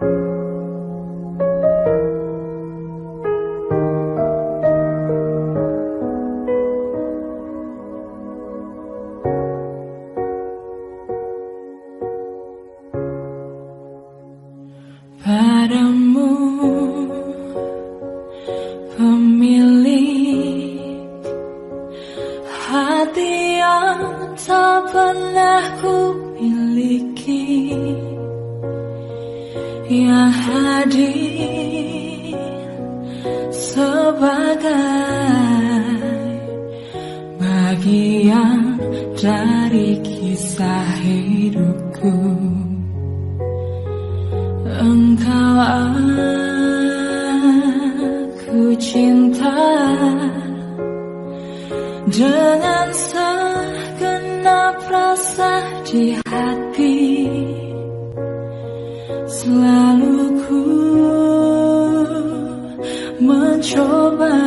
Padamu pemilik hati yang tak pernah ku miliki, yang hadir sebagai bagian dari kisah hidupku. Engkau aku cinta dengan segenap rasa di hati. Selalu ku mencoba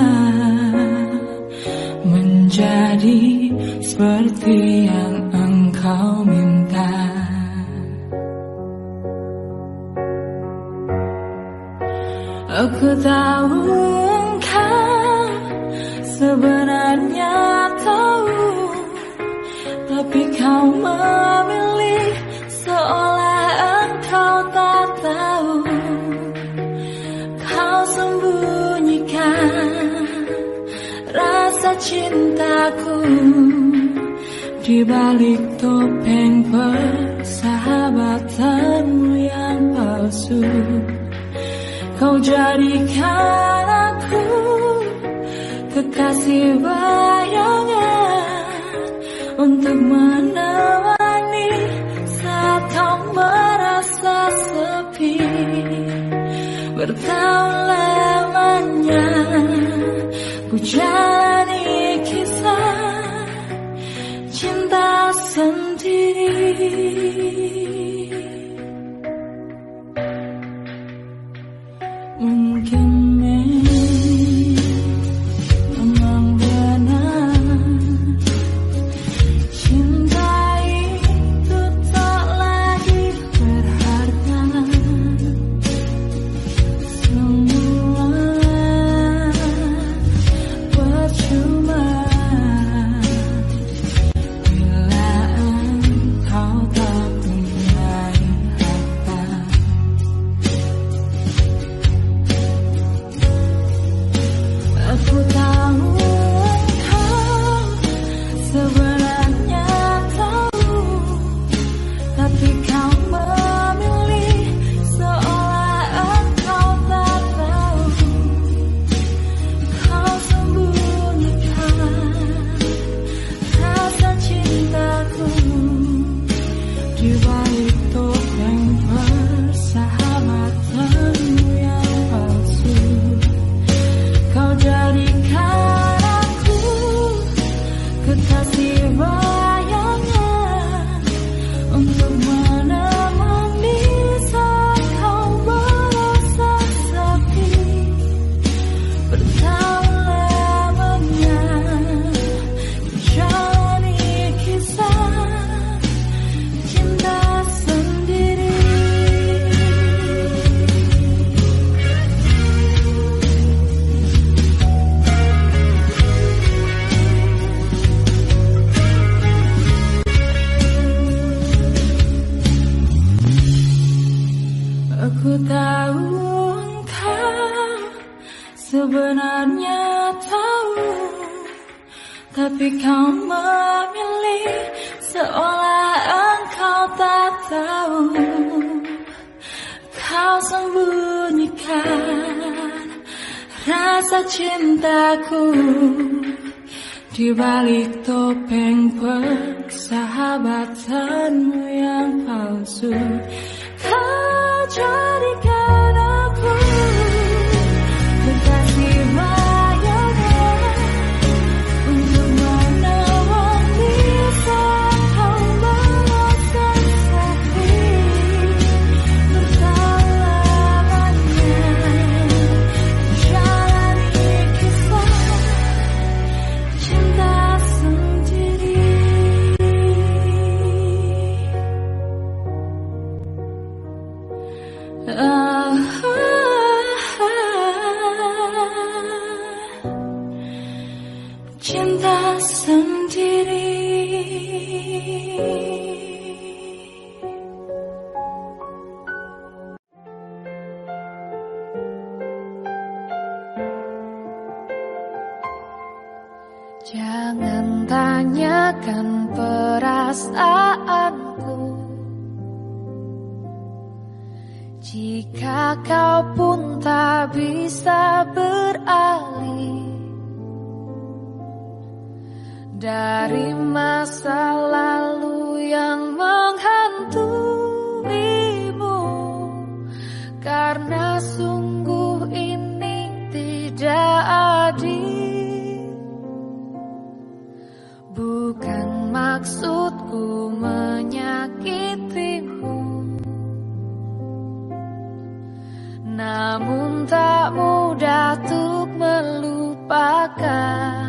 menjadi seperti yang engkau minta. Aku tahu engkau sebenarnya tahu, tapi kau memilih seolah engkau tak tahu. Kau sembunyikan rasa cintaku di balik topeng persahabatanmu yang palsu. Kau jadikan aku kekasih bayangan untuk menemani saat kau merasa sepi. Bertahun lamanya ku jalani kisah cinta sendiri. Mungkin memang benar cinta itu tak lagi berharga. Semua percuma bila engkau tak punya harta. Aku tahu engkau sebenarnya tahu, tapi kau memilih seolah engkau tak tahu. Kau sembunyikan rasa cintaku di balik topeng persahabatanmu yang palsu. Kau jadikan aku kekasih bayangan untuk menemani saat kau merasa sepi. Bertahun lamanya ku jalani kisah cinta sendiri. Aku tahu engkau sebenarnya tahu, tapi kau memilih seolah engkau tak tahu. Kau sembunyikan rasa cintaku di balik topeng persahabatanmu yang palsu. Kau jadikan aku kekasih bayangan untuk menemani saat kau merasa sepi. Bertahun lamanya jalani kisah cinta sendiri. Cinta sendiri. Jangan tanyakan perasaanku, jika kau pun tak bisa beralih dari masa lalu yang menghantuimu, karena sungguh ini tidak adil. Bukan maksudku menyakitimu, namun tak mudah untuk melupakan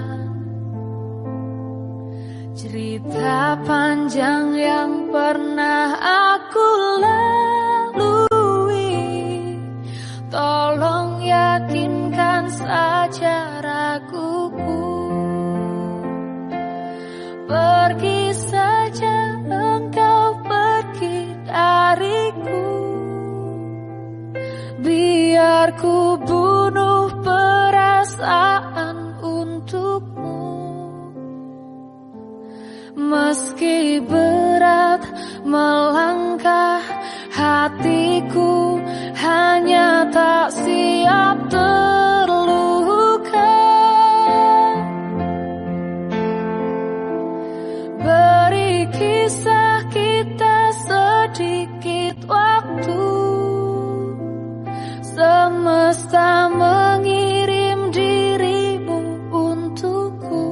cerita panjang yang pernah aku lalui. Tolong yakinkan saja raguku. Pergi saja engkau, pergi dariku. Biar ku bunuh perasaan untukmu. Meski berat melangkah, hatiku hanya tak siap terluka. Beri kisah kita sedikit waktu. Semesta mengirim dirimu untukku.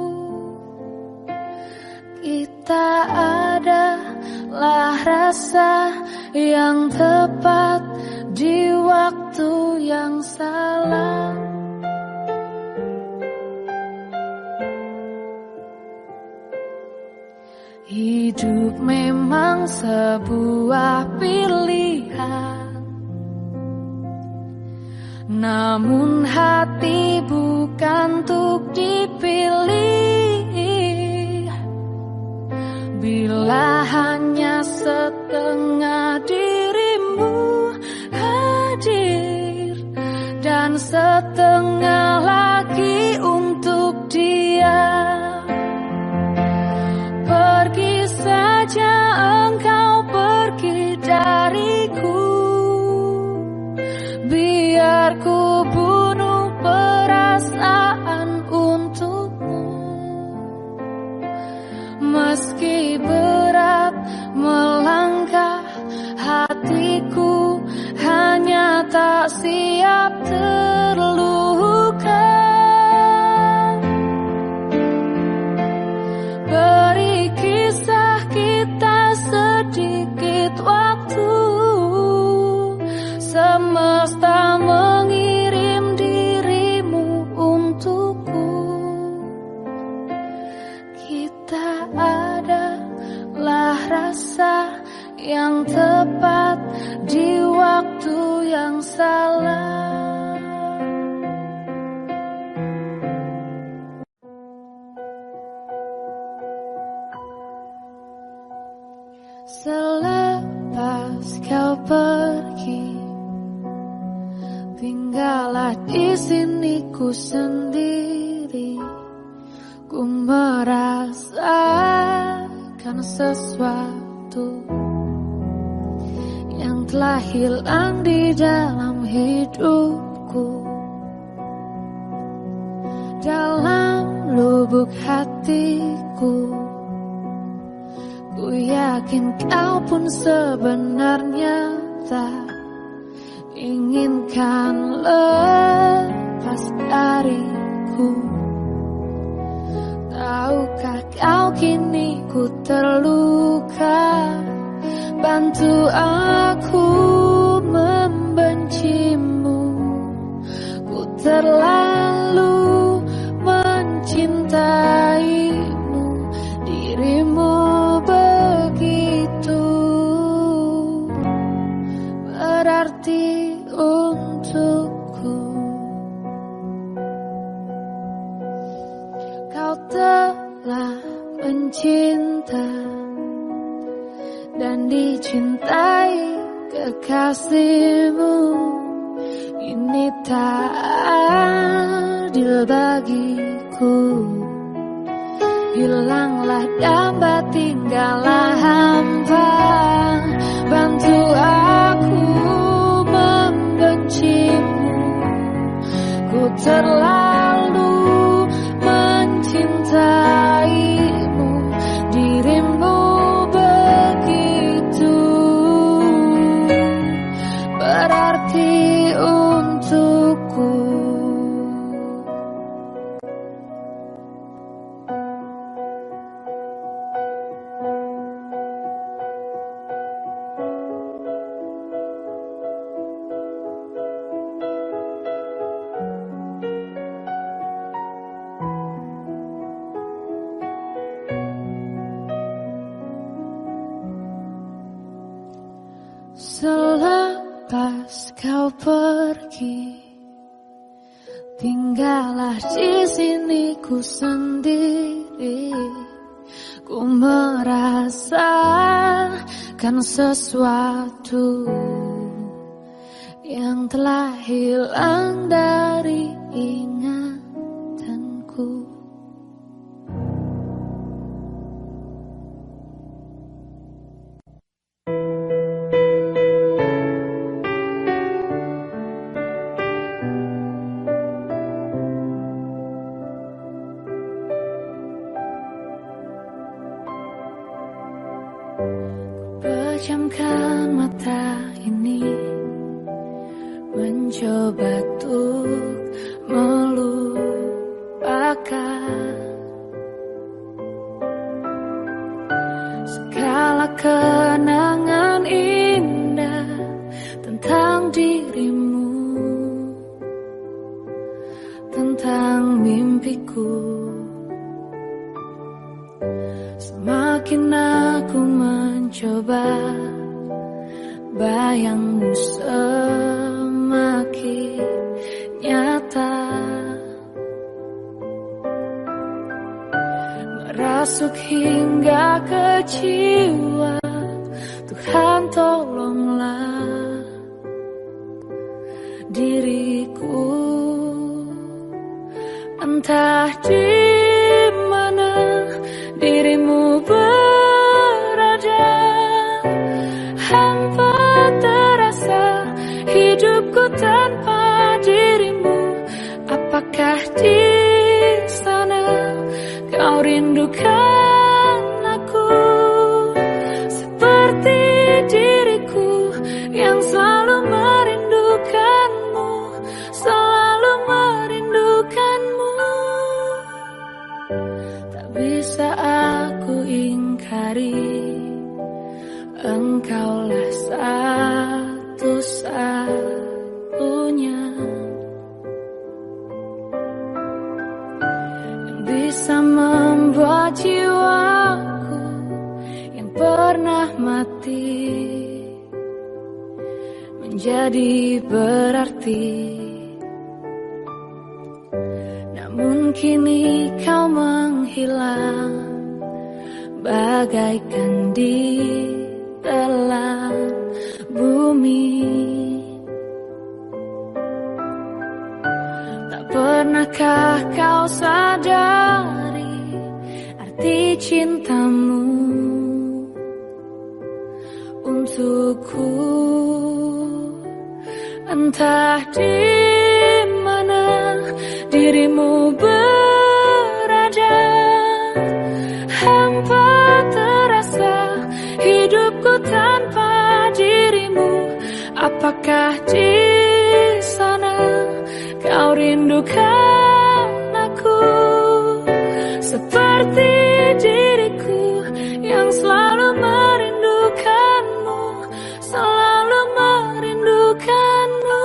Kita adalah rasa yang tepat di waktu yang salah. Hidup memang sebuah pilihan, namun hati bukan untuk dipilih. Bila hanya setengah dirimu hadir dan setengah lagi untuk dia, pergi saja engkau, pergi dariku. Biar ku bunuh perasaan untukmu. Meski berat melangkah, hatiku hanya tak siap terluka. Beri kisah kita sedikit waktu. Semesta mengirim dirimu untukku. Kita adalah rasa yang tepat di waktu yang salah. Selepas kau pergi, tinggallah di sini ku sendiri. Ku merasakan sesuatu yang telah hilang di dalam hidupku. Dalam lubuk hatiku, ku yakin kau pun sebenarnya tak inginkan lepas dariku. Tahukah kau kini ku terluka? Bantu aku membencimu. Ku terlalu mencintaimu, dirimu begitu berarti untukku. Kau telah mencinta dan dicintai kekasihmu. Ini tak adil bagiku. Hilanglah damba, tinggallah hampa. Bantu aku membencimu. Ku terlalu mencintaimu. Dirimu begitu berarti untukku. Selepas kau pergi, tinggallah di sini ku sendiri. Ku merasakan sesuatu yang telah hilang dari ingatanku. Pejamkan mata ini, mencoba untuk melupakan segala kenangan indah tentang dirimu, tentang mimpiku. Semakin aku mencoba, bayangmu semakin nyata, merasuk hingga ke jiwa. Tuhan tolonglah diriku, entah di mana dirimu berada. Hampa terasa hidupku tanpa dirimu. Apakah di sana kau rindukan aku seperti diriku yang selalu merindukanmu, selalu merindukanmu. Tak bisa aku ingkari, engkaulah satu-satunya yang bisa membuat jiwaku yang pernah mati menjadi berarti. Namun kini kau menghilang bagaikan di dalam bumi. Tak pernahkah kau sadari arti cintamu untukku? Entah di mana dirimu berada, hampa terasa hidupku tanpa dirimu. Apakah di sana kau rindukan aku seperti diriku yang selalu merindukanmu, selalu merindukanmu.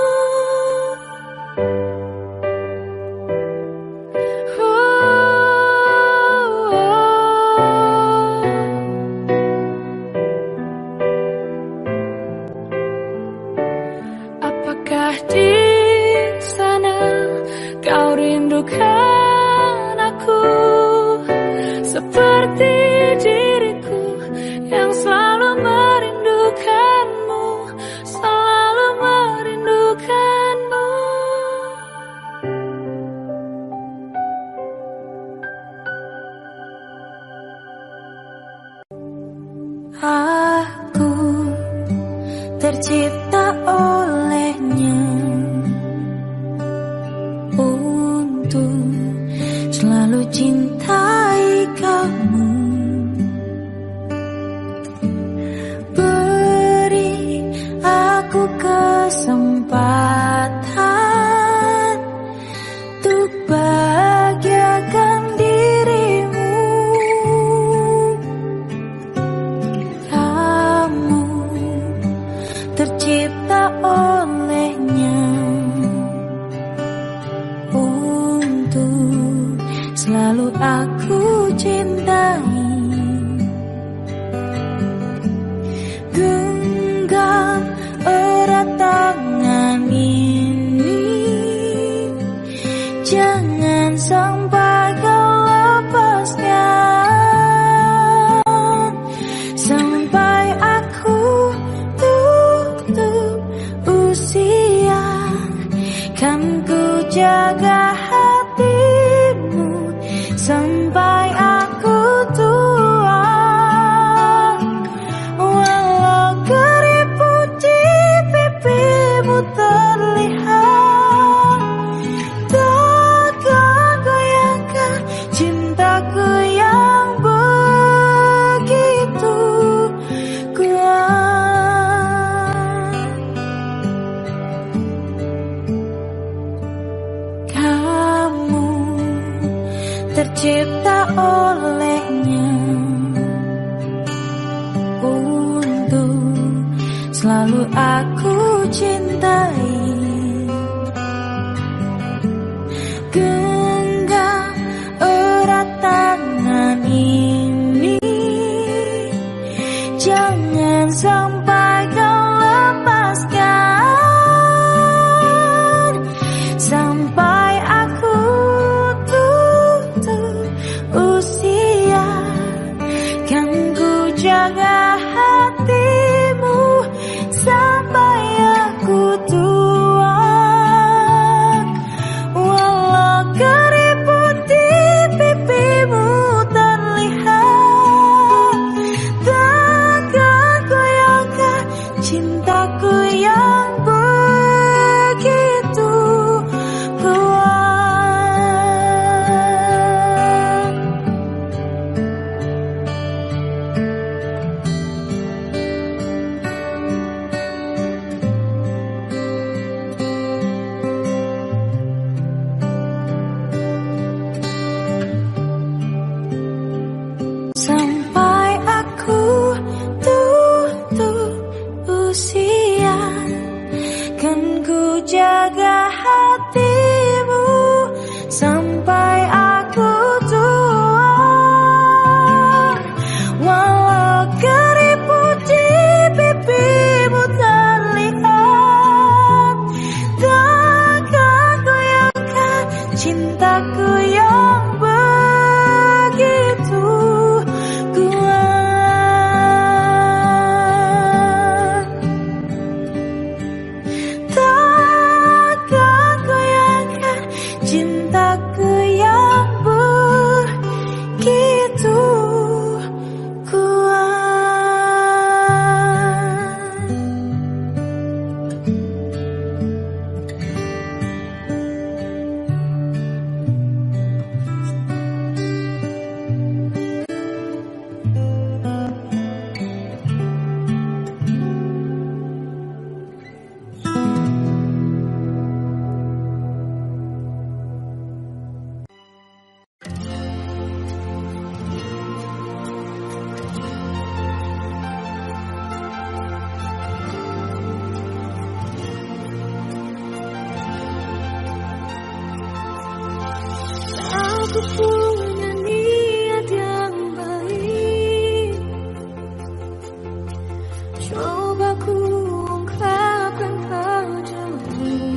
Apakah di sana kau rindukan aku seperti diriku yang selalu merindukanmu, selalu merindukanmu. Aku tercipta olehnya untuk selalu cintai kamu. Beri aku kesempatan untuk bahagiakan dirimu. Kamu tercipta olehnya untuk selalu aku cintai. Genggam erat tangan ini, jangan sampai kau lepaskan, sampai aku tutup usia. Kan ku jaga hatimu sampai aku tua. Walau keriput di pipimu terlihat, takkan goyahkan cintaku yang begitu kuat. Kamu tercipta olehnya untuk selalu aku cintai. Genggam erat tangan ini, jangan sampai kau lepaskan, sampai aku tutup usia. Kan ku jaga hatimu sampai aku tua. Walau keriput di pipimu terlihat, takkan goyahkan cintaku yang begitu kuat. Sampai aku tutup usia, kan ku jaga hatimu sampai aku tua. Walau keriput di pipimu terlihat, takkan goyahkan cintaku yang begitu kuat. Takkan goyahkan cintaku yang begitu kuat. Aku punya niat yang baik, coba ku ungkapkan padamu.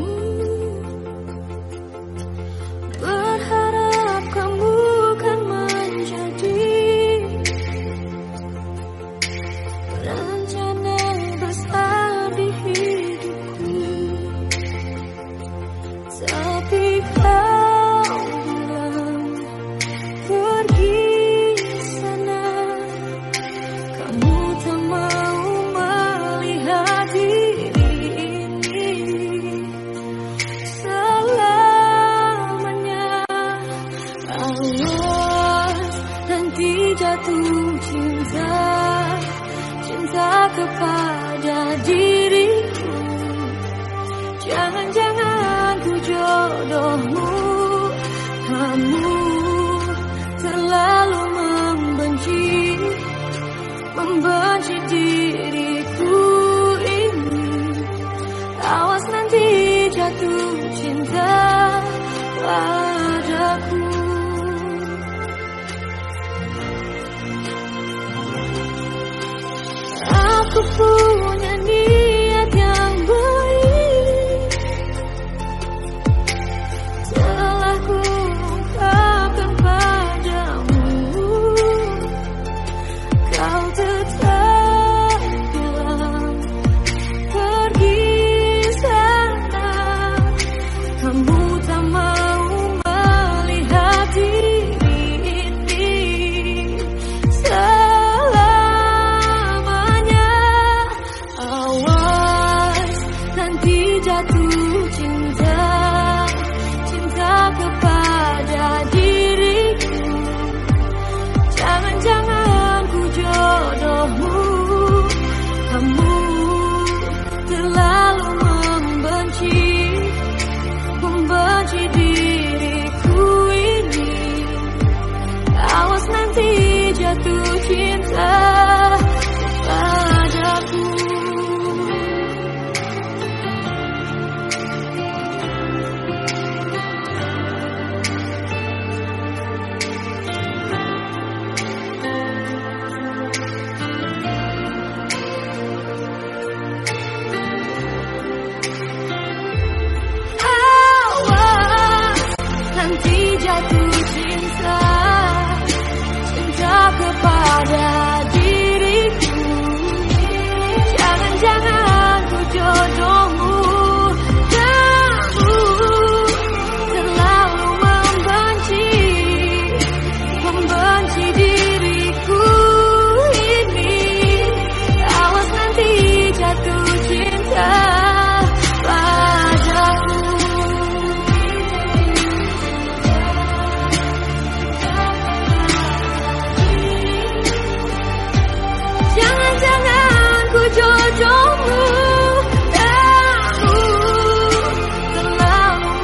punya niat yang baik. Telah ku ungkapkan padamu, kau tetap bilang pergi sana. Kamu tak mau melihat diri ini selamanya. Awas nanti jatuh cinta, cinta kepada diriku. Jangan-jangan ku jodohmu. Kamu terlalu membenci diriku ini. Awas nanti jatuh cinta padaku. Nanti jatuh cinta, cinta kepada diriku. Jangan-jangan ku jodohmu. Kamu terlalu membenci diriku ini. Awas nanti jatuh cinta padaku. Jangan-jangan ku jodohmu. Kamu terlalu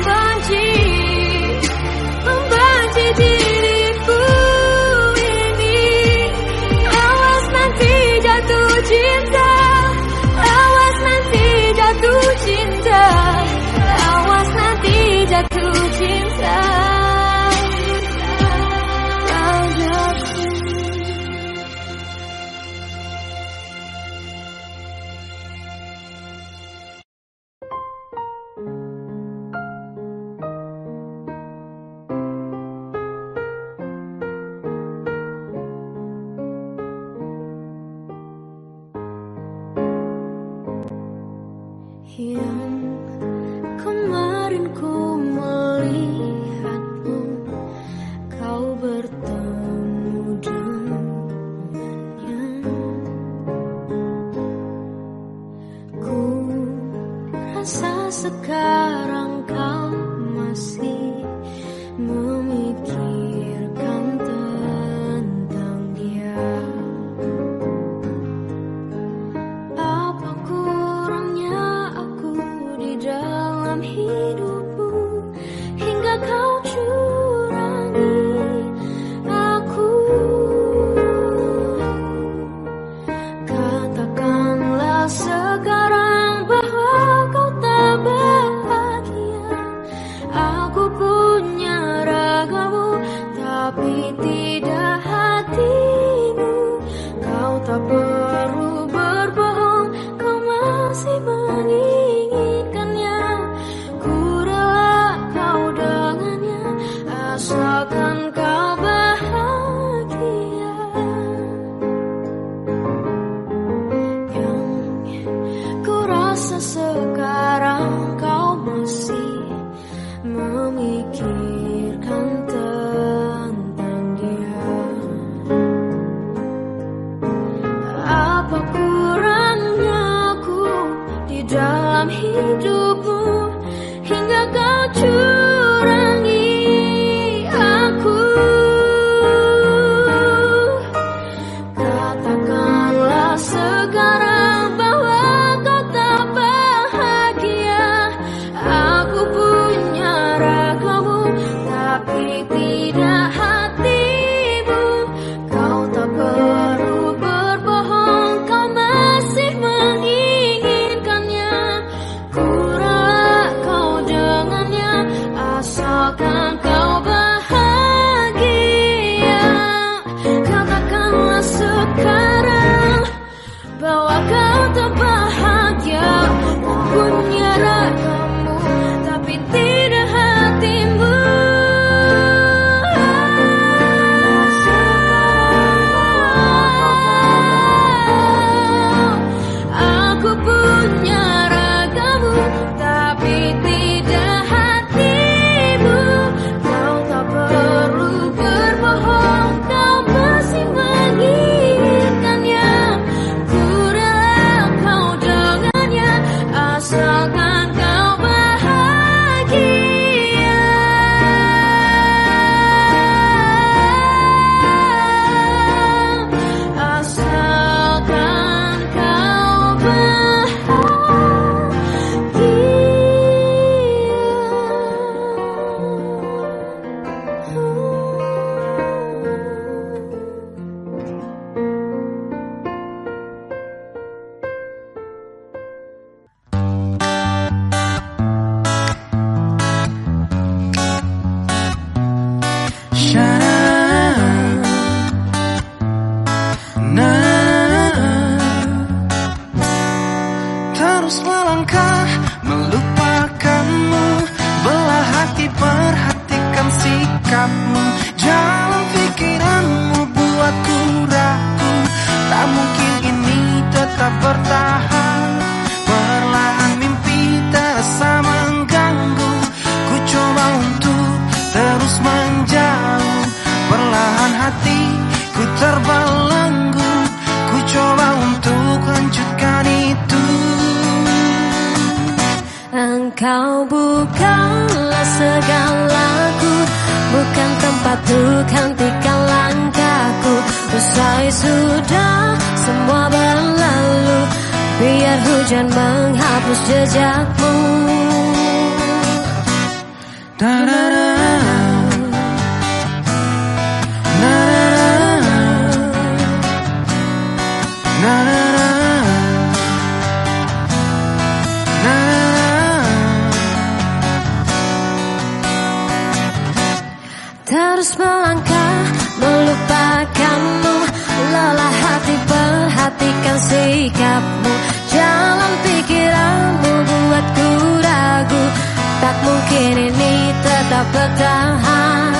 membenci diriku ini. Awas nanti jatuh cinta. Awas nanti jatuh cinta. Awas nanti jatuh cinta padaku. Yang kemarin ku melihatmu, kau bertemu dengannya. Ku rasa sekarang kau masih memikirkan tentang dia. Apa kurangnya aku di dalam hidupmu hingga kau curangi aku? Katakanlah sekarang bahwa kau tak bahagia. Aku punya ragamu tapi tidak hatimu. Kau tak perlu berbohong, kau masih menginginkannya. Ku rela kau dengannya, asalkan kau bahagia. Yang ku rasa sekarang kau masih memikirkan tentang dia. Apa kurangnya aku di dalam hidupmu hingga kau curangi aku? Katakanlah sekarang bahwa kau tak bahagia. Aku punya ragamu tapi tidak hatimu. Kau tak perlu berbohong, kau masih menginginkannya. Ku rela kau dengannya, terus melangkah melupakanmu. Belah hati perhatikan sikapmu. Jalan pikiranmu buatku ragu. Tak mungkin ini tetap bertahan. Perlahan mimpi terasa mengganggu. Ku coba untuk terus menjauh. Perlahan hatiku terbelenggu. Ku coba untuk lanjutkan itu. Engkau bukanlah segalaku, bukan tempat untuk hentikan langkahku. Usai sudah semua berlalu, biar hujan menghapus jejakmu. Terus melangkah melupakanmu. Lelah hati perhatikan sikapmu. Jalan pikiranmu buatku ragu. Tak mungkin ini tetap bertahan.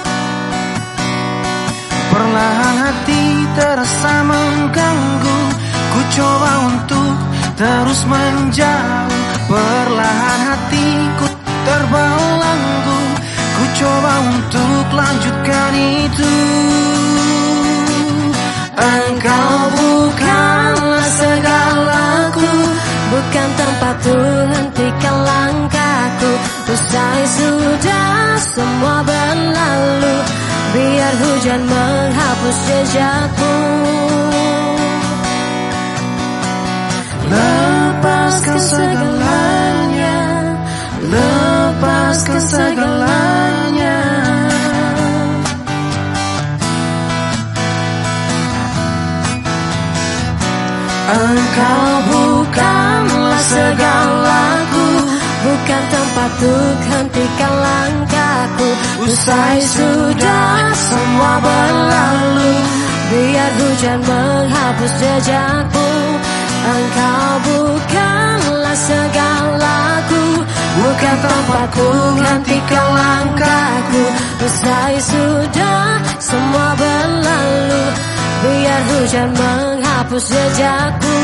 Perlahan hati terasa mengganggu. Ku coba untuk terus menjauh. Perlahan hatiku terbelenggu. Ku coba untuk lanjutkan itu. Engkau bukanlah segalaku, bukan tempat untuk hentikan langkahku. Usai sudah semua berlalu, biar hujan menghapus jejakmu. Lepaskan segalanya, lepaskan segalanya. Engkau bukanlah segalaku, bukan tempat untuk hentikan langkahku. Usai sudah semua berlalu, biar hujan menghapus jejakmu. Engkau bukanlah segalaku, bukan tempatku hentikan langkahku. Usai sudah semua berlalu, biar hujan menghapus jejakku.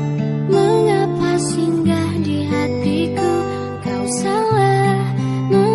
Mengapa singgah di hatiku? Kau salah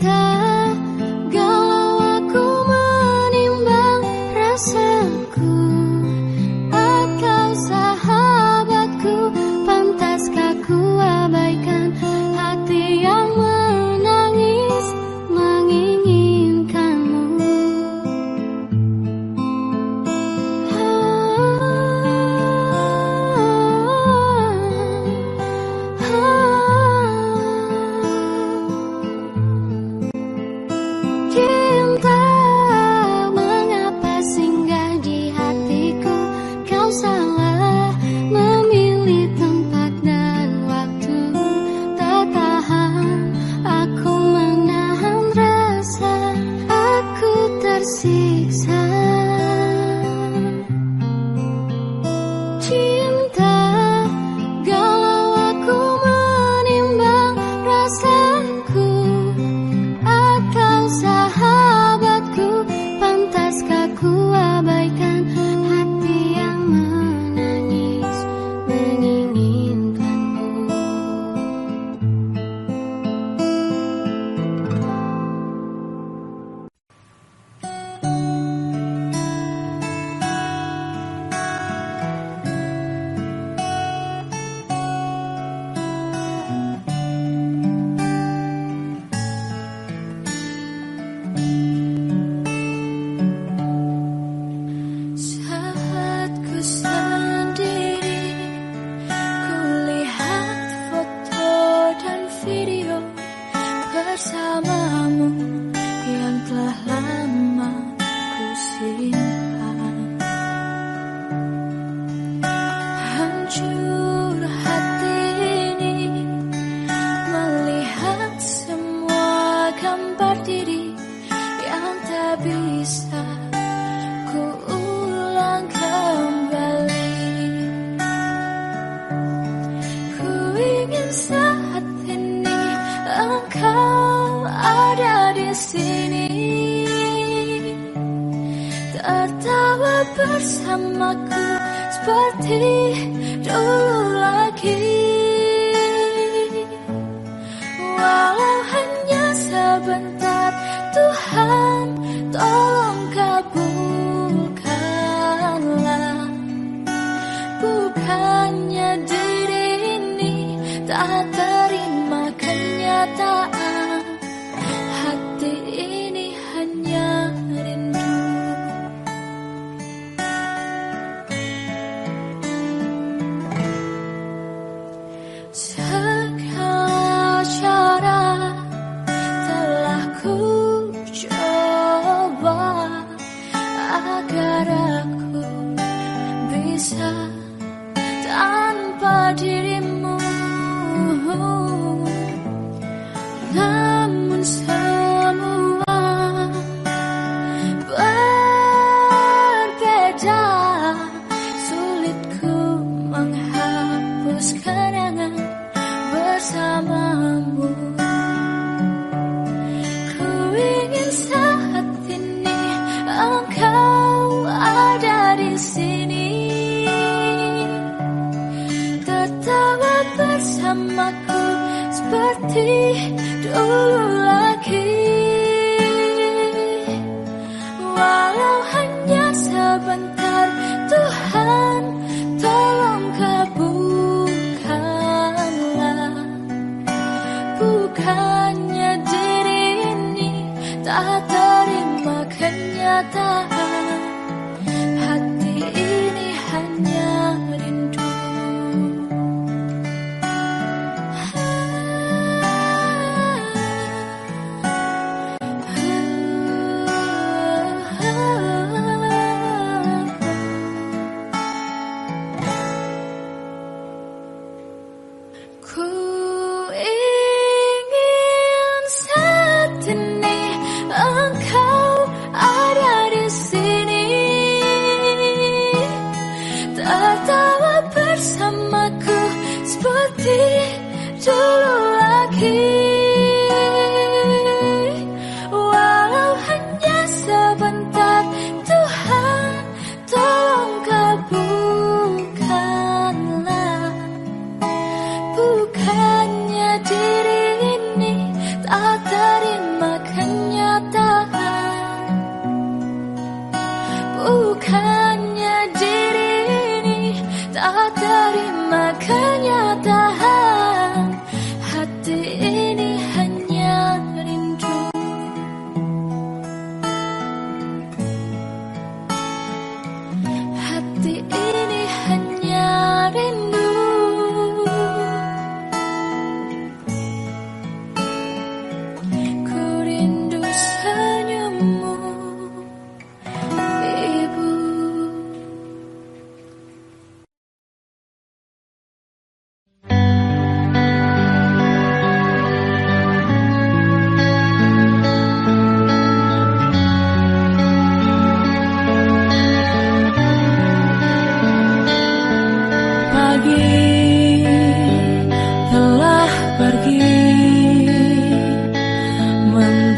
bersamaku seperti dulu lagi. Walau hanya sebentar, Tuhan tolong kabulkanlah. Bukannya diri ini tak terima kenyataan, hati ini hanya rindu. Segala cara telah ku coba agar aku bisa tanpa dirimu, namun semua berbeda. Sulit ku menghapus kenangan bersamamu. Ku ingin saat ini engkau ada di sini, tertawa bersamaku seperti dulu lagi. Walau hanya sebentar, Tuhan tolong kabulkanlah. Bukannya diri ini tak terima kenyataan, hati ini hanya rindu. Ku ingin saat ini engkau ada di sini.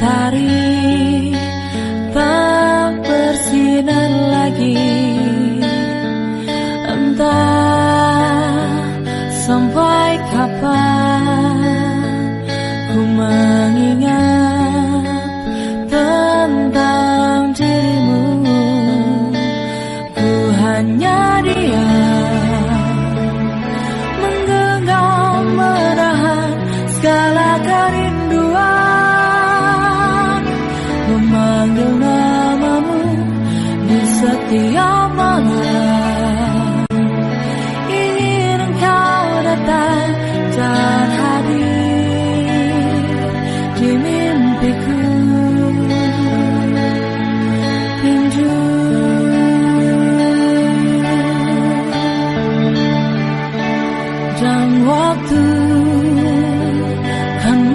matahari tak bersinar lagi. Entah sampai kapan ku mengingat tentang dirimu. Ku hanya diam, menggenggam menahan segala kerinduan, memanggil namamu di setiap malam. Ingin engkau datang dan hadir di mimpiku. Rindu dan waktu kan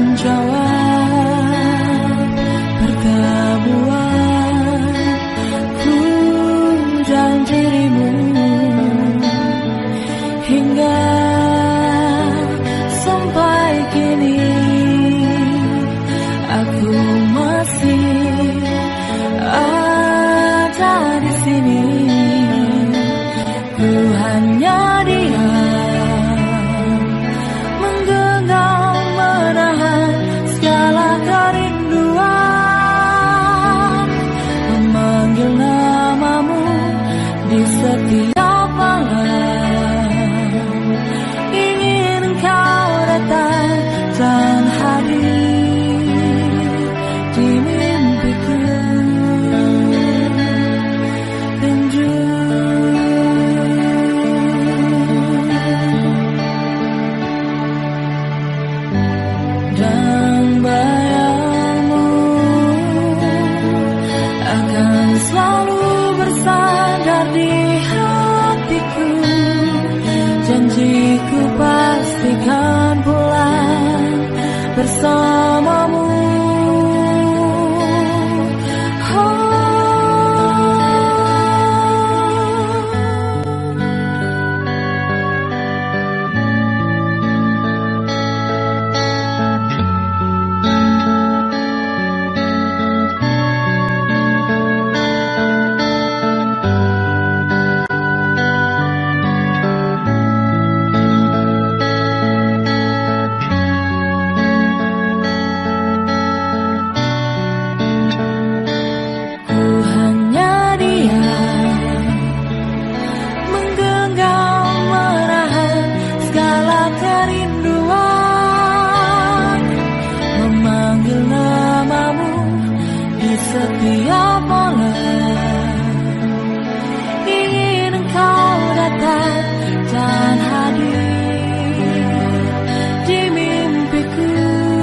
menjawab pertemuanku dan dirimu. Hingga sampai kini aku masih ada di sini. Ku hanya diam, menggenggam menahan segala kerinduan, memanggil namamu di setiap malam. Ingin engkau datang dan hadir di mimpiku. Rindu dan bayangmu akan selalu bersandar di hatiku. Janjiku pastikan pulang bersamamu. Setiap malam ingin engkau datang dan hadir di mimpiku.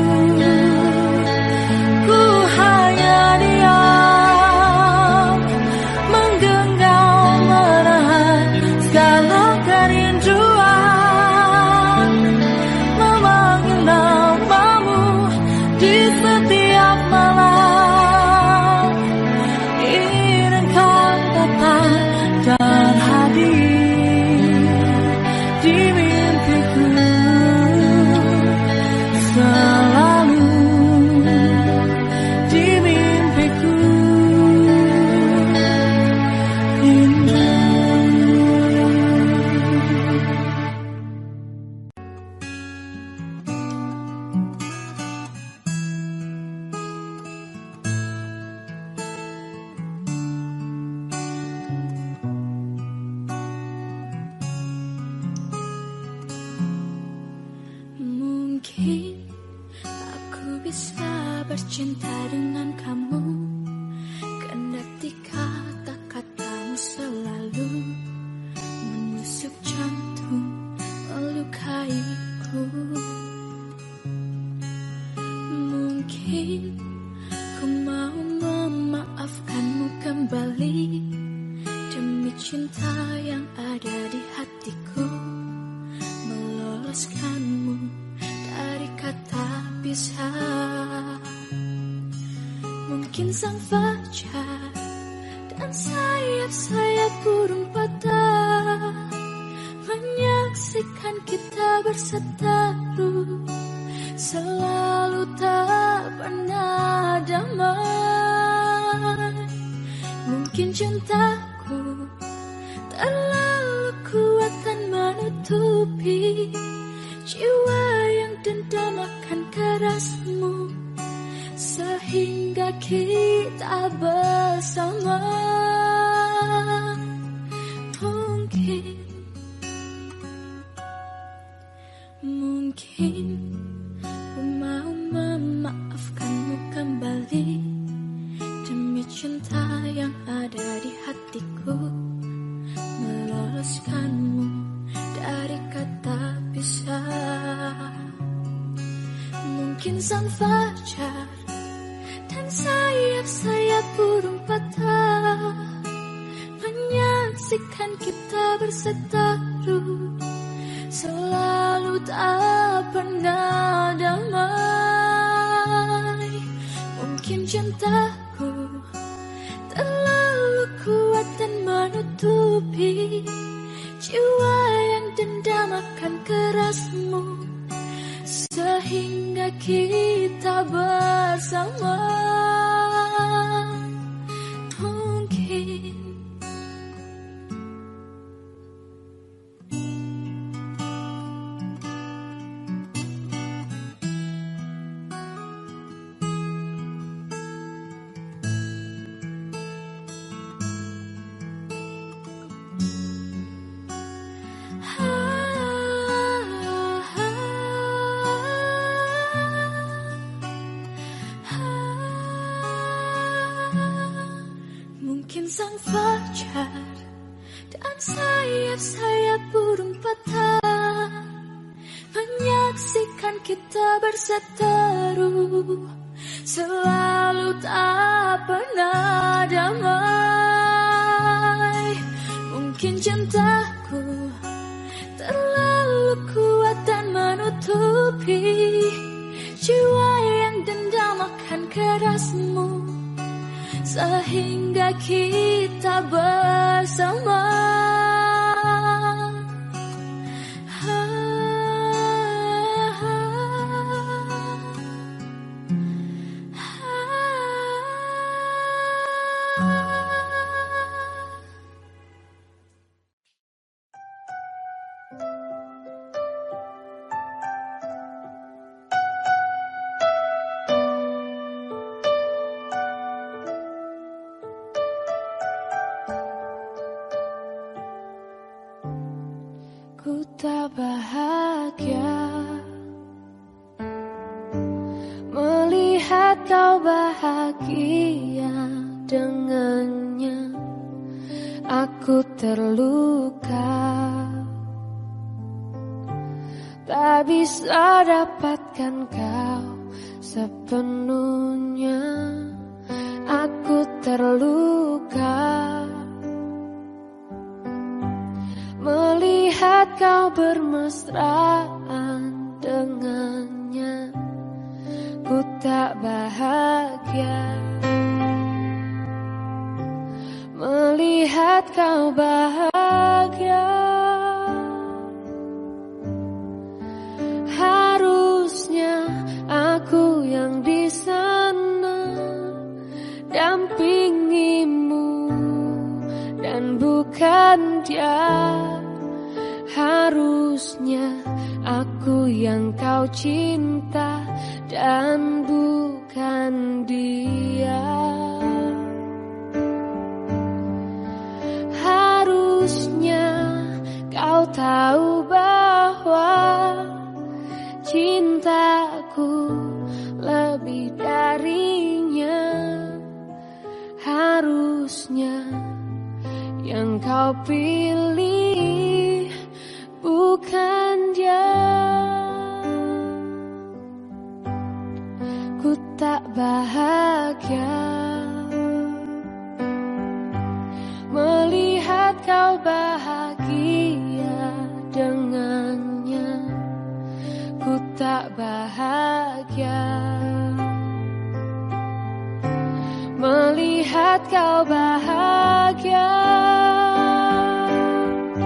Ku hanya diam, menggenggam menahan segala kerinduan, memanggil namamu di setiap malam. Dan hadir di mimpiku selalu, di mimpiku. Rindu mungkin aku bisa bercinta dengan kamu, kendati kata-katamu selalu menusuk jantung, melukaiku. Mungkin ku mau memaafkanmu kembali demi cinta yang ada di hatiku, meloloskanmu dari kata bisa. Mungkin sang fajar dan sayap-sayap burung patah menyaksikan kita berseteru selalu tak pernah damai. Mungkin cintaku terlalu kuat dan menutupi jiwa yang dendam akan kerasmu, sehingga kita bersama. Mungkin ku mau memaafkanmu kembali demi cinta yang ada di hatiku, meloloskanmu dari kata pisah. Mungkin sang fajar dan sayap-sayap burung patah menyaksikan kita berseteru, selalu tak pernah damai. Mungkin cintaku terlalu kuat dan menutupi jiwa yang dendam akan kerasmu, sehingga kita bersama. Mungkin sang fajar dan sayap-sayap burung patah menyaksikan kita berseteru, selalu tak pernah damai. Mungkin cintaku terlalu kuat dan menutupi jiwa yang dendam akan kerasmu, sehingga kita bersama. Ku tak bahagia melihat kau bahagia dengannya. Aku terluka, tak bisa dapatkan kau sepenuhnya. Aku terluka melihat kau bermesraan dengannya. Ku tak bahagia melihat kau bahagia. Harusnya aku yang di sana dampingimu dan bukan dia. Harusnya aku yang kau cinta dan bukan dia. Harusnya kau tahu bahwa cintaku lebih darinya. Harusnya yang kau pilih bukan dia. Ku tak bahagia melihat kau bahagia dengannya. Ku tak bahagia melihat kau bahagia.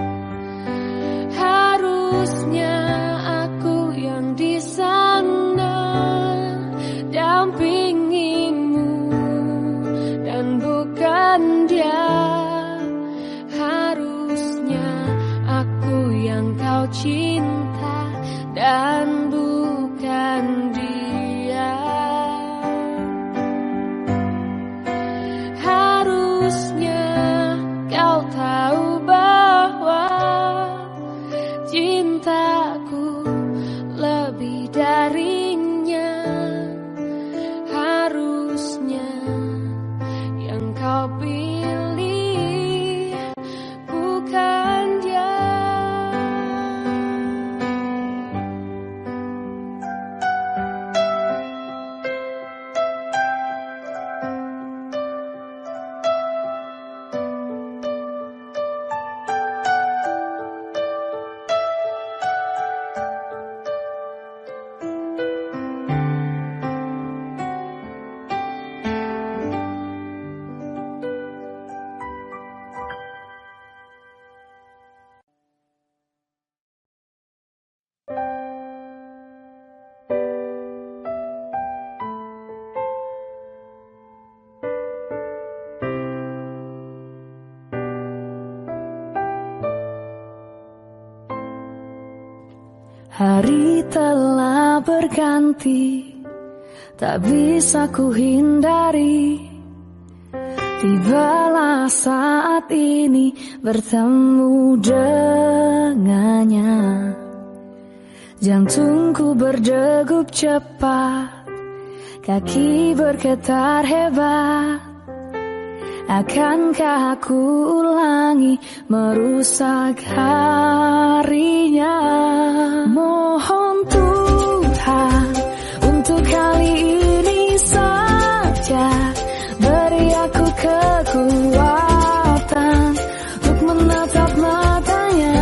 Harusnya aku yang di sana Hari telah berganti, tak bisa ku hindari. Tibalah saat ini bertemu dengannya. Jantungku berdegup cepat, kaki bergetar hebat. Akankah aku ulangi merusak harinya? Mohon Tuhan untuk kali ini saja beri aku kekuatan untuk menatap matanya.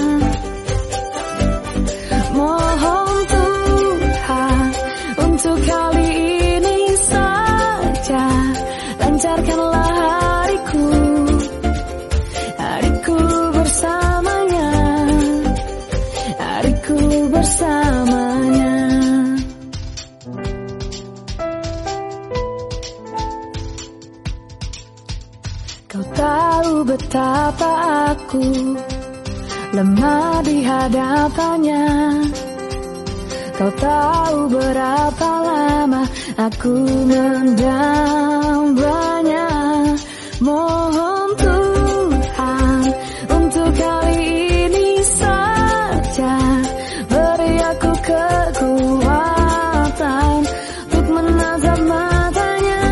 Mohon Tuhan untuk kali ini saja lancarkanlah hariku bersamanya, hariku bersamanya. Kau tahu betapa aku lemah di hadapannya. Kau tahu berapa lama aku mendambanya. Mohon Tuhan untuk kali ini saja beri aku kekuatan untuk menatap matanya.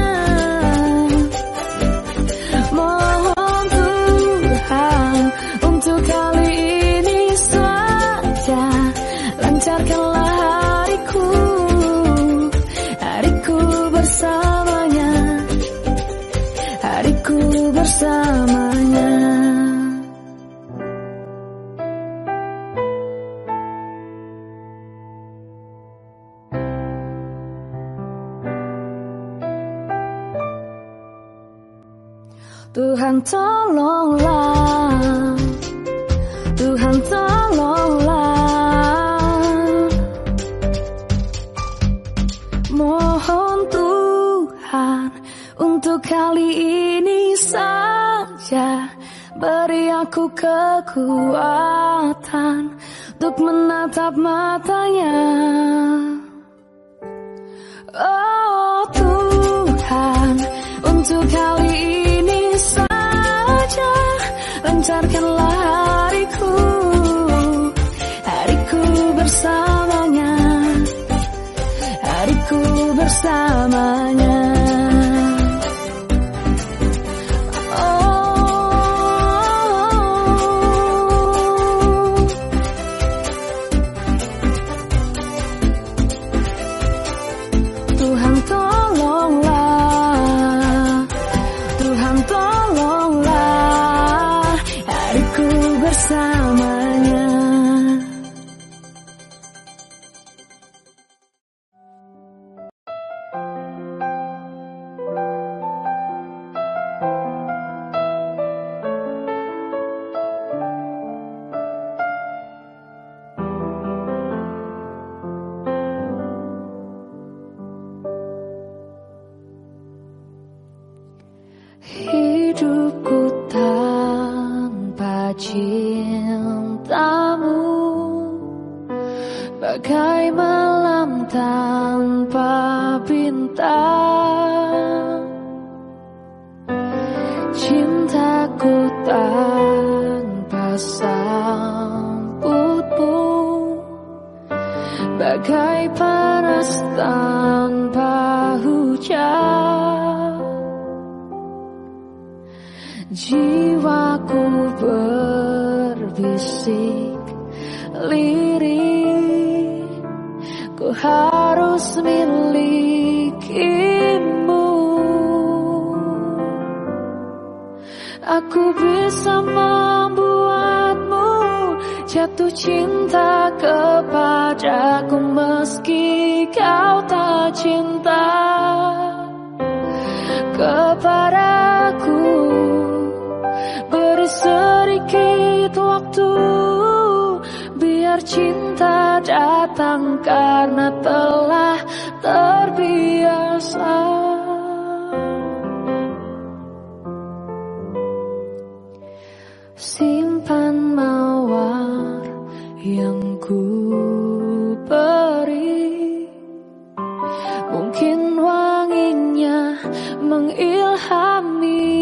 Mohon Tuhan untuk kali ini saja lancarkanlah hariku bersamanya, hariku bersamanya. Tuhan tolonglah, Tuhan tolonglah. Mohon Tuhan untuk kali ini saja beri aku kekuatan untuk menatap matanya. Oh Tuhan, untuk kali ini saja lancarkanlah hariku bersamanya, hariku bersamanya. Tuhan tolonglah, Tuhan tolonglah, hariku bersamanya. Hidupku tanpa cintamu bagai malam tanpa bintang. Cintaku tanpa sambutmu bagai panas tanpa hujan. Jiwaku berbisik lirih, ku harus milikimu. Aku bisa membuatmu jatuh cinta kepadaku meski kau tak cinta kepadaku. Beri sedikit waktu biar cinta datang karena telah terbiasa. Simpan mawar yang ku mengilhami.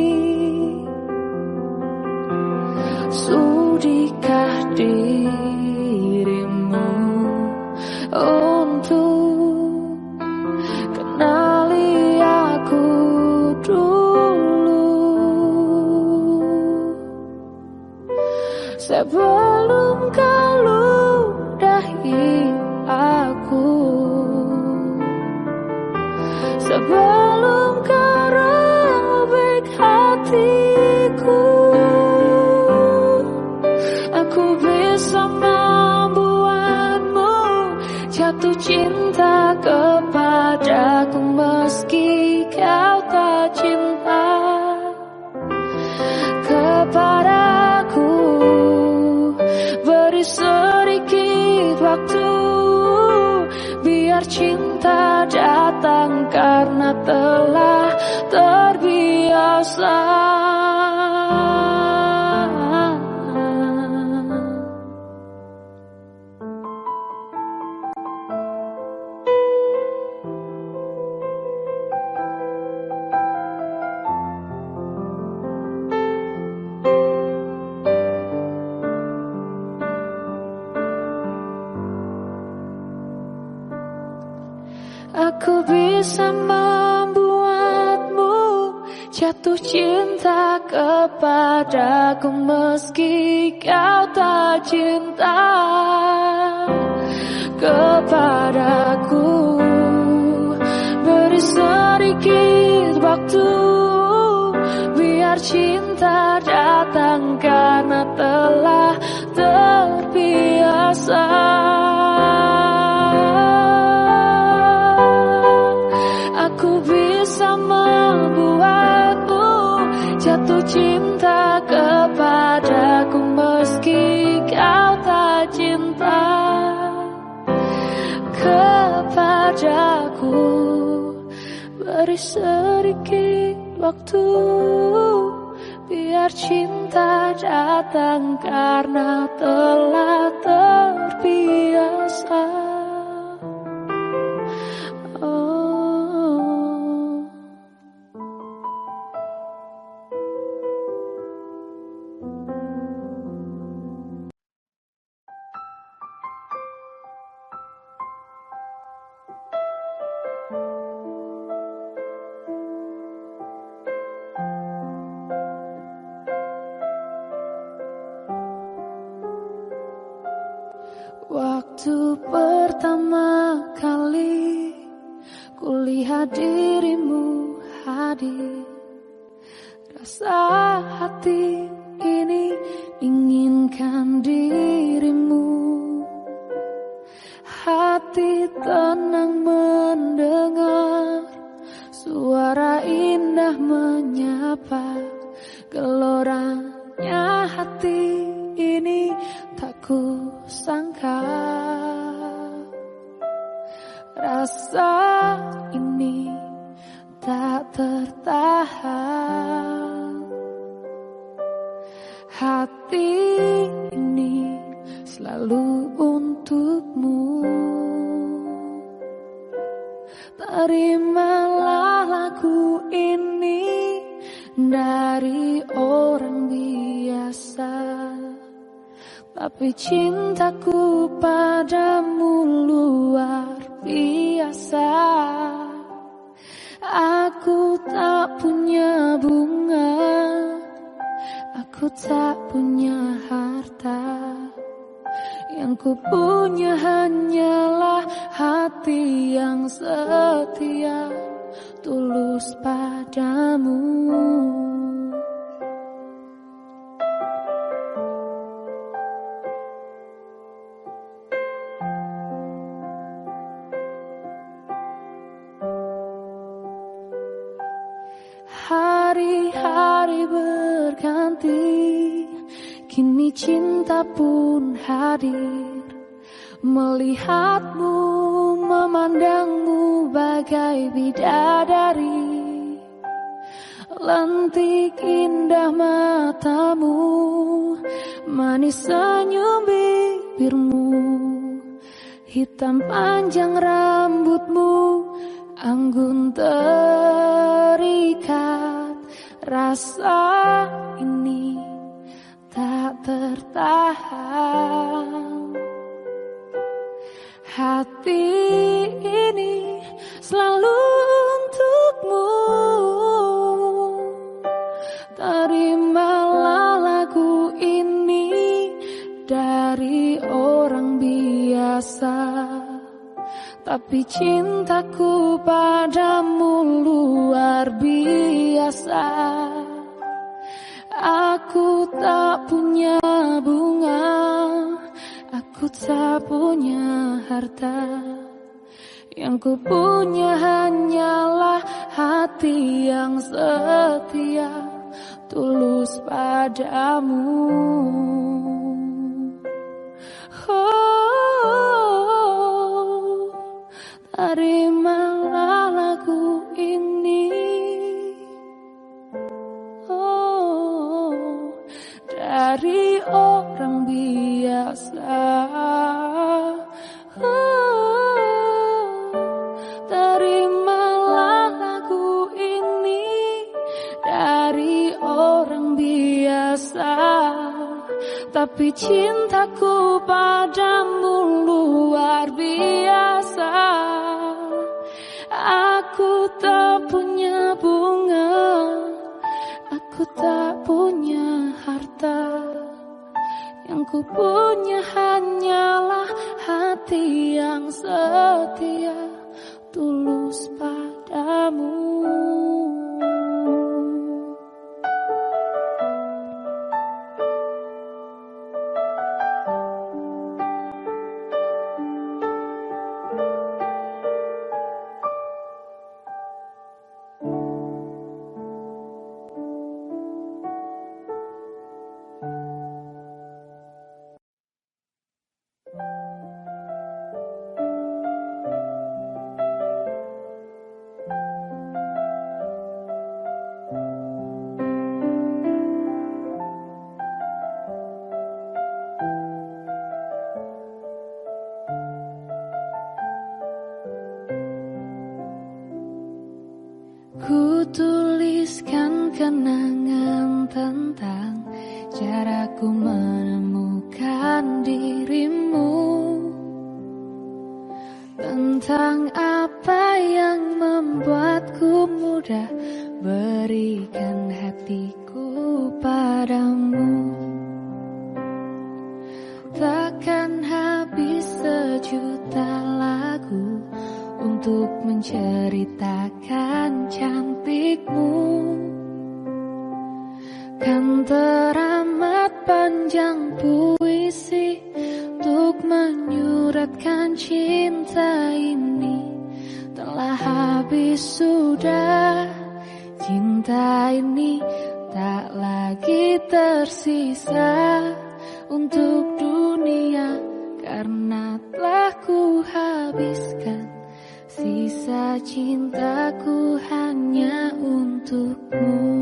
Sudikah dirimu untuk kenali aku dulu, sebelum kau ludahi aku, sebelum kau robek hatiku. Aku bisa membuatmu jatuh cinta kepadaku meski kau tak cinta kepadaku. Beri sedikit waktu biar cinta datang karena telah terbiasa. Aku bisa membuatmu jatuh cinta kepadaku meski kau tak cinta kepadaku. Beri sedikit waktu biar cinta datang karena telah terbiasa. Aku bisa membuatmu jatuh cinta kepadaku meski kau tak cinta kepadaku. Beri sedikit waktu biar cinta datang karena telah terbiasa. Waktu pertama kali kulihat dirimu hadir, rasa hati ini inginkan dirimu. Hati tenang mendengar suara indah menyapa. Geloranya hati ini tak kusangka. Rasa ini tak tertahan. Hati ini selalu untukmu. Terimalah lagu ini dari orang biasa, tapi cintaku padamu luar biasa. Aku tak punya bunga, aku tak punya harta. Yang ku punya hanyalah hati yang setia, tulus padamu. Hari-hari berganti, kini cinta pun hadir. Melihatmu, memandangmu bagai bidadari. Lentik indah matamu, manis senyum bibirmu. Hitam panjang rambutmu, anggun teri terikat, rasa ini tak tertahan. Hati ini selalu untukmu. Terimalah lagu ini dari orang biasa, tapi cintaku padamu luar biasa. Aku tak punya bunga, aku tak punya harta. Yang ku punya hanyalah hati yang setia, tulus padamu. Oh, terimalah lagu ini. Oh, dari orang biasa. Oh, terimalah lagu ini dari orang biasa, tapi cintaku padamu luar biasa. Aku tak punya bunga, aku tak punya harta. Yang ku punya hanyalah hati yang setia, tulus padamu. Ku tuliskan kenangan tentang caraku menemukan dirimu, tentang apa yang membuatku mudah berikan hatiku padamu. Takkan habis sejuta lagu untuk menceritakan cantikmu. Kan teramat panjang puisi untuk menyuratkan cinta ini. Telah habis sudah, cinta ini tak lagi tersisa untuk dunia, karena telah ku habiskan sisa cintaku hanya untukmu.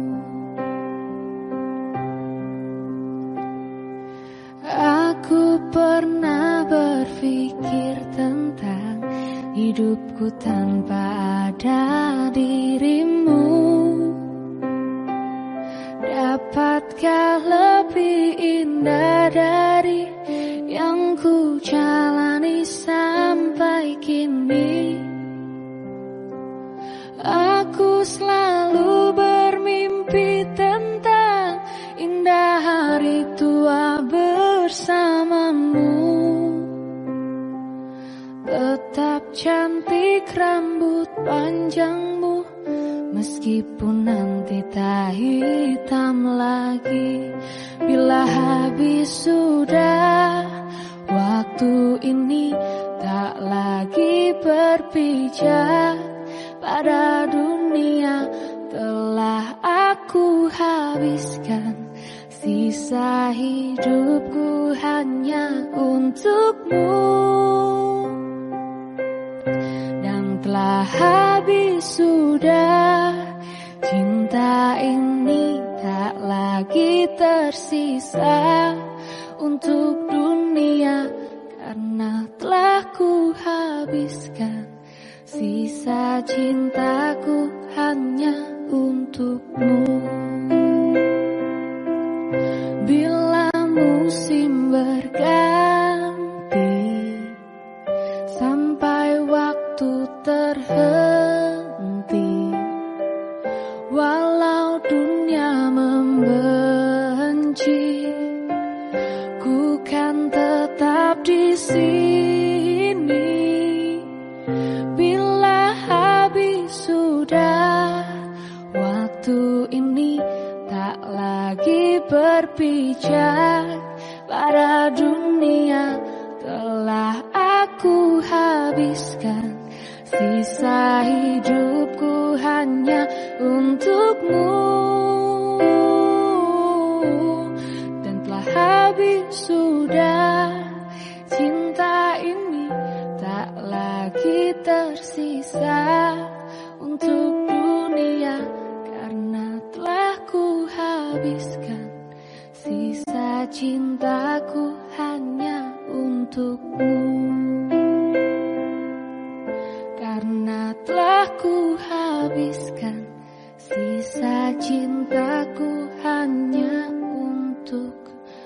Aku pernah berpikir tentang hidupku tanpa ada dirimu. Dapatkah lebih indah dari yang ku jalani sampai kini? Aku selalu bermimpi tentang indah hari tua bersamamu. Tetap cantik rambut panjangmu, meskipun nanti tak hitam lagi. Bila habis sudah, waktu ini tak lagi berpijak pada dunia. Telah aku habiskan sisa hidupku hanya untukmu. Dan telah habis sudah, cinta ini tak lagi tersisa untuk dunia, karena telah ku habiskan sisa cintaku hanya untukmu. Bila musim berganti, sampai waktu terhenti, walau dunia membenci, ku kan tetap di sini. Bila habis sudah waktu ini, tak lagi berpijak pada dunia. Telah aku habiskan sisa hidupku hanya untukmu. Dan telah habis sudah cinta ini, tak lagi tersisa untuk dunia. Karena telah ku habiskan sisa cintaku hanya untukmu. Karena telah ku habiskan sisa cintaku hanya untukmu.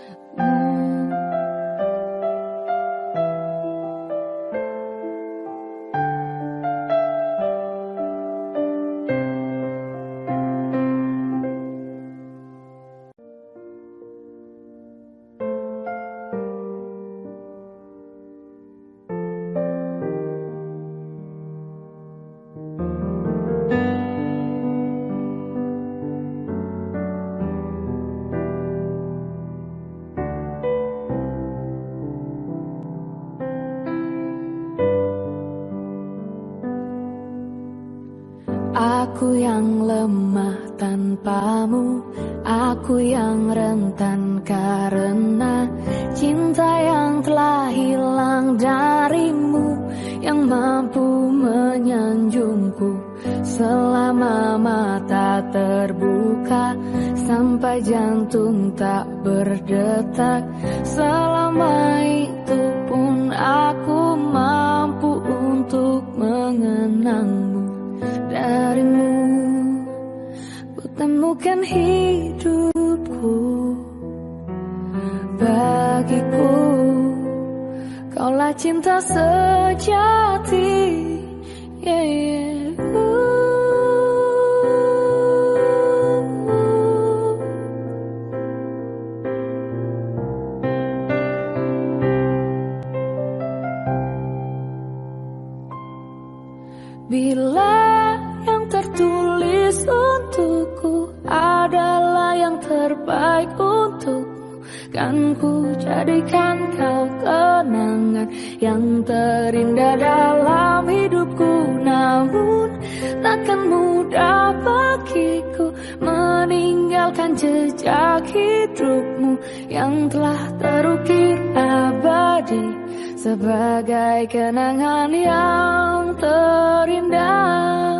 Aku yang lemah tanpamu, aku yang rentan karena cinta yang telah hilang darimu, yang mampu menyanjungku selama mata terbuka, sampai jantung tak berdetak. Selama itu pun aku mampu untuk mengenangmu. Darimu ku temukan hidupku. Bagiku kaulah cinta sejati. Yeah, yeah. Bila yang tertulis untukku adalah yang terbaik untukmu, kan ku jadikan kau kenangan yang terindah dalam hidupku. Namun takkan mudah bagiku meninggalkan jejak hidupmu yang telah terukir abadi sebagai kenangan yang terindah.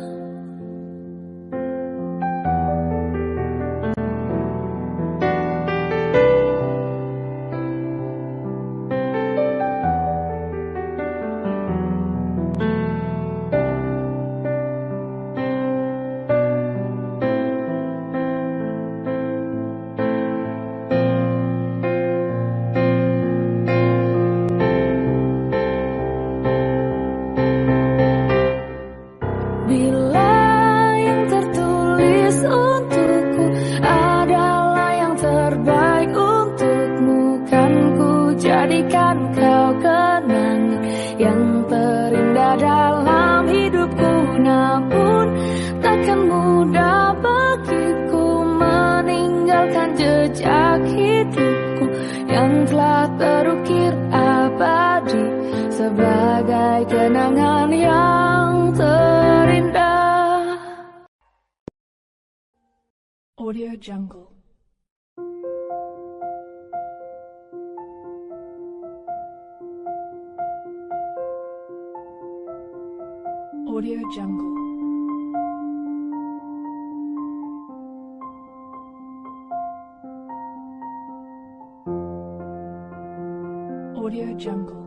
Kenangan yang terindah. Audio Jungle. Audio Jungle. Audio Jungle.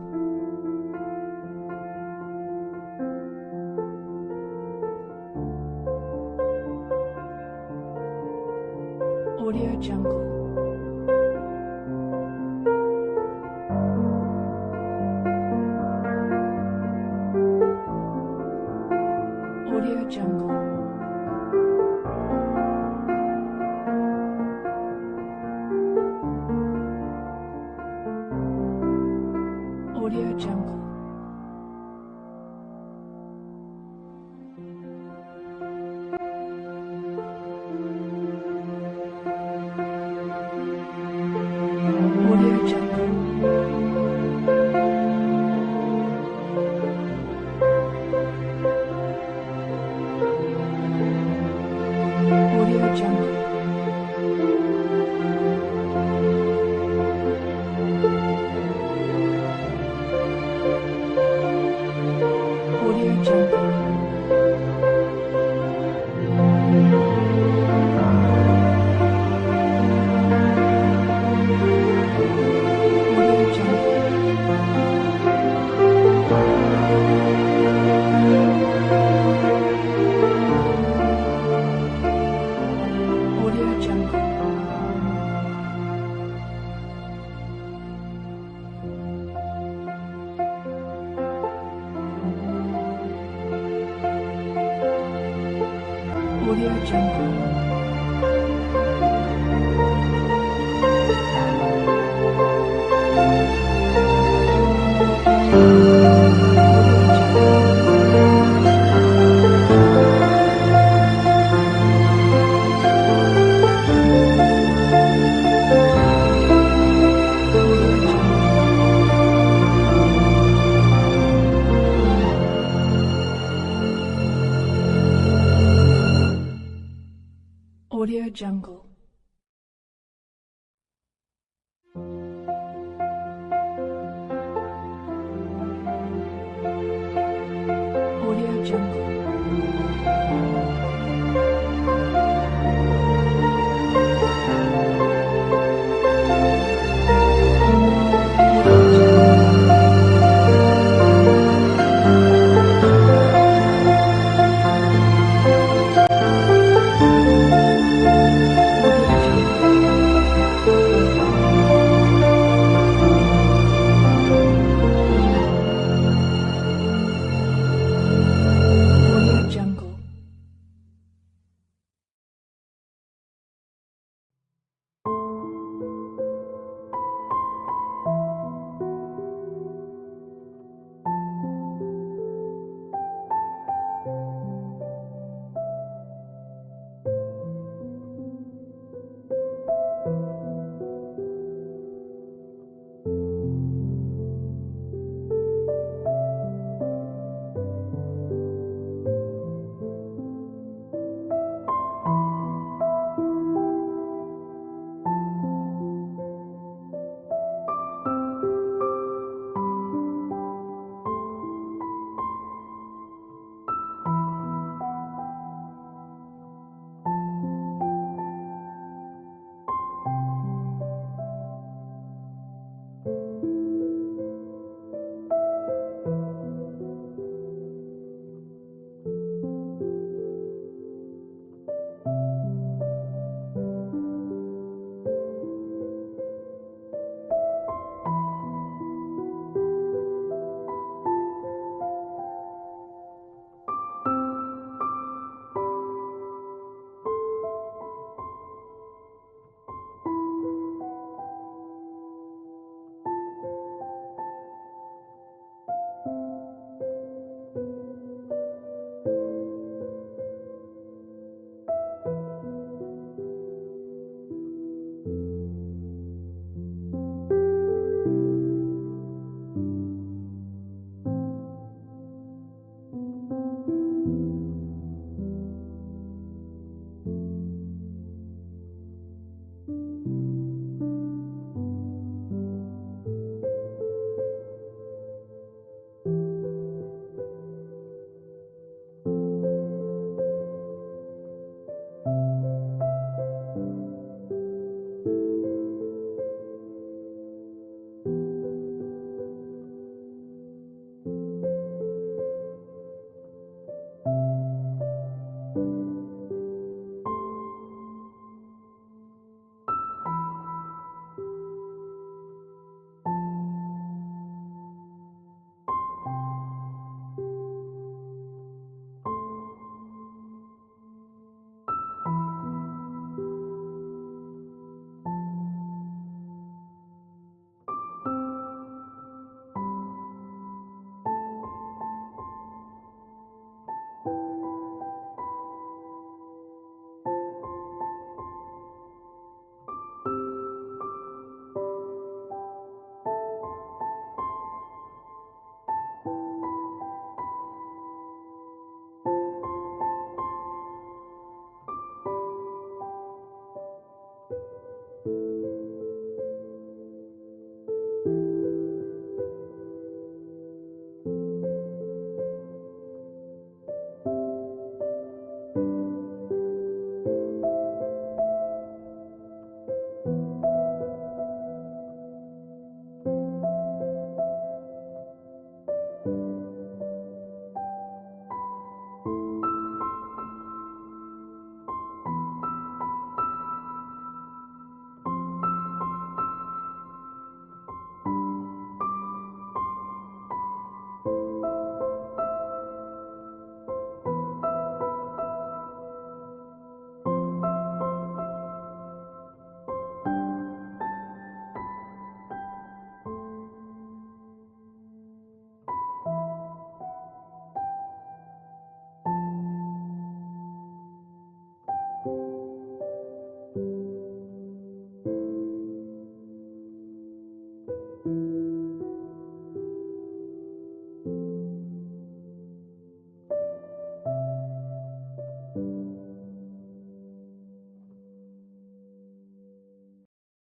Audio Jungle. Audio Jungle. Audio Jungle. Audio Jungle. Audio Jungle. Audio Jungle. Audio Jungle. Audio Jungle. Audio Jungle. Audio Jungle.